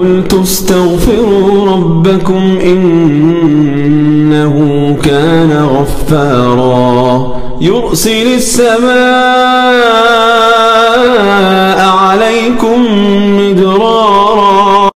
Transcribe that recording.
قلت استغفروا ربكم إنه كان غفارا يرسل السماء عليكم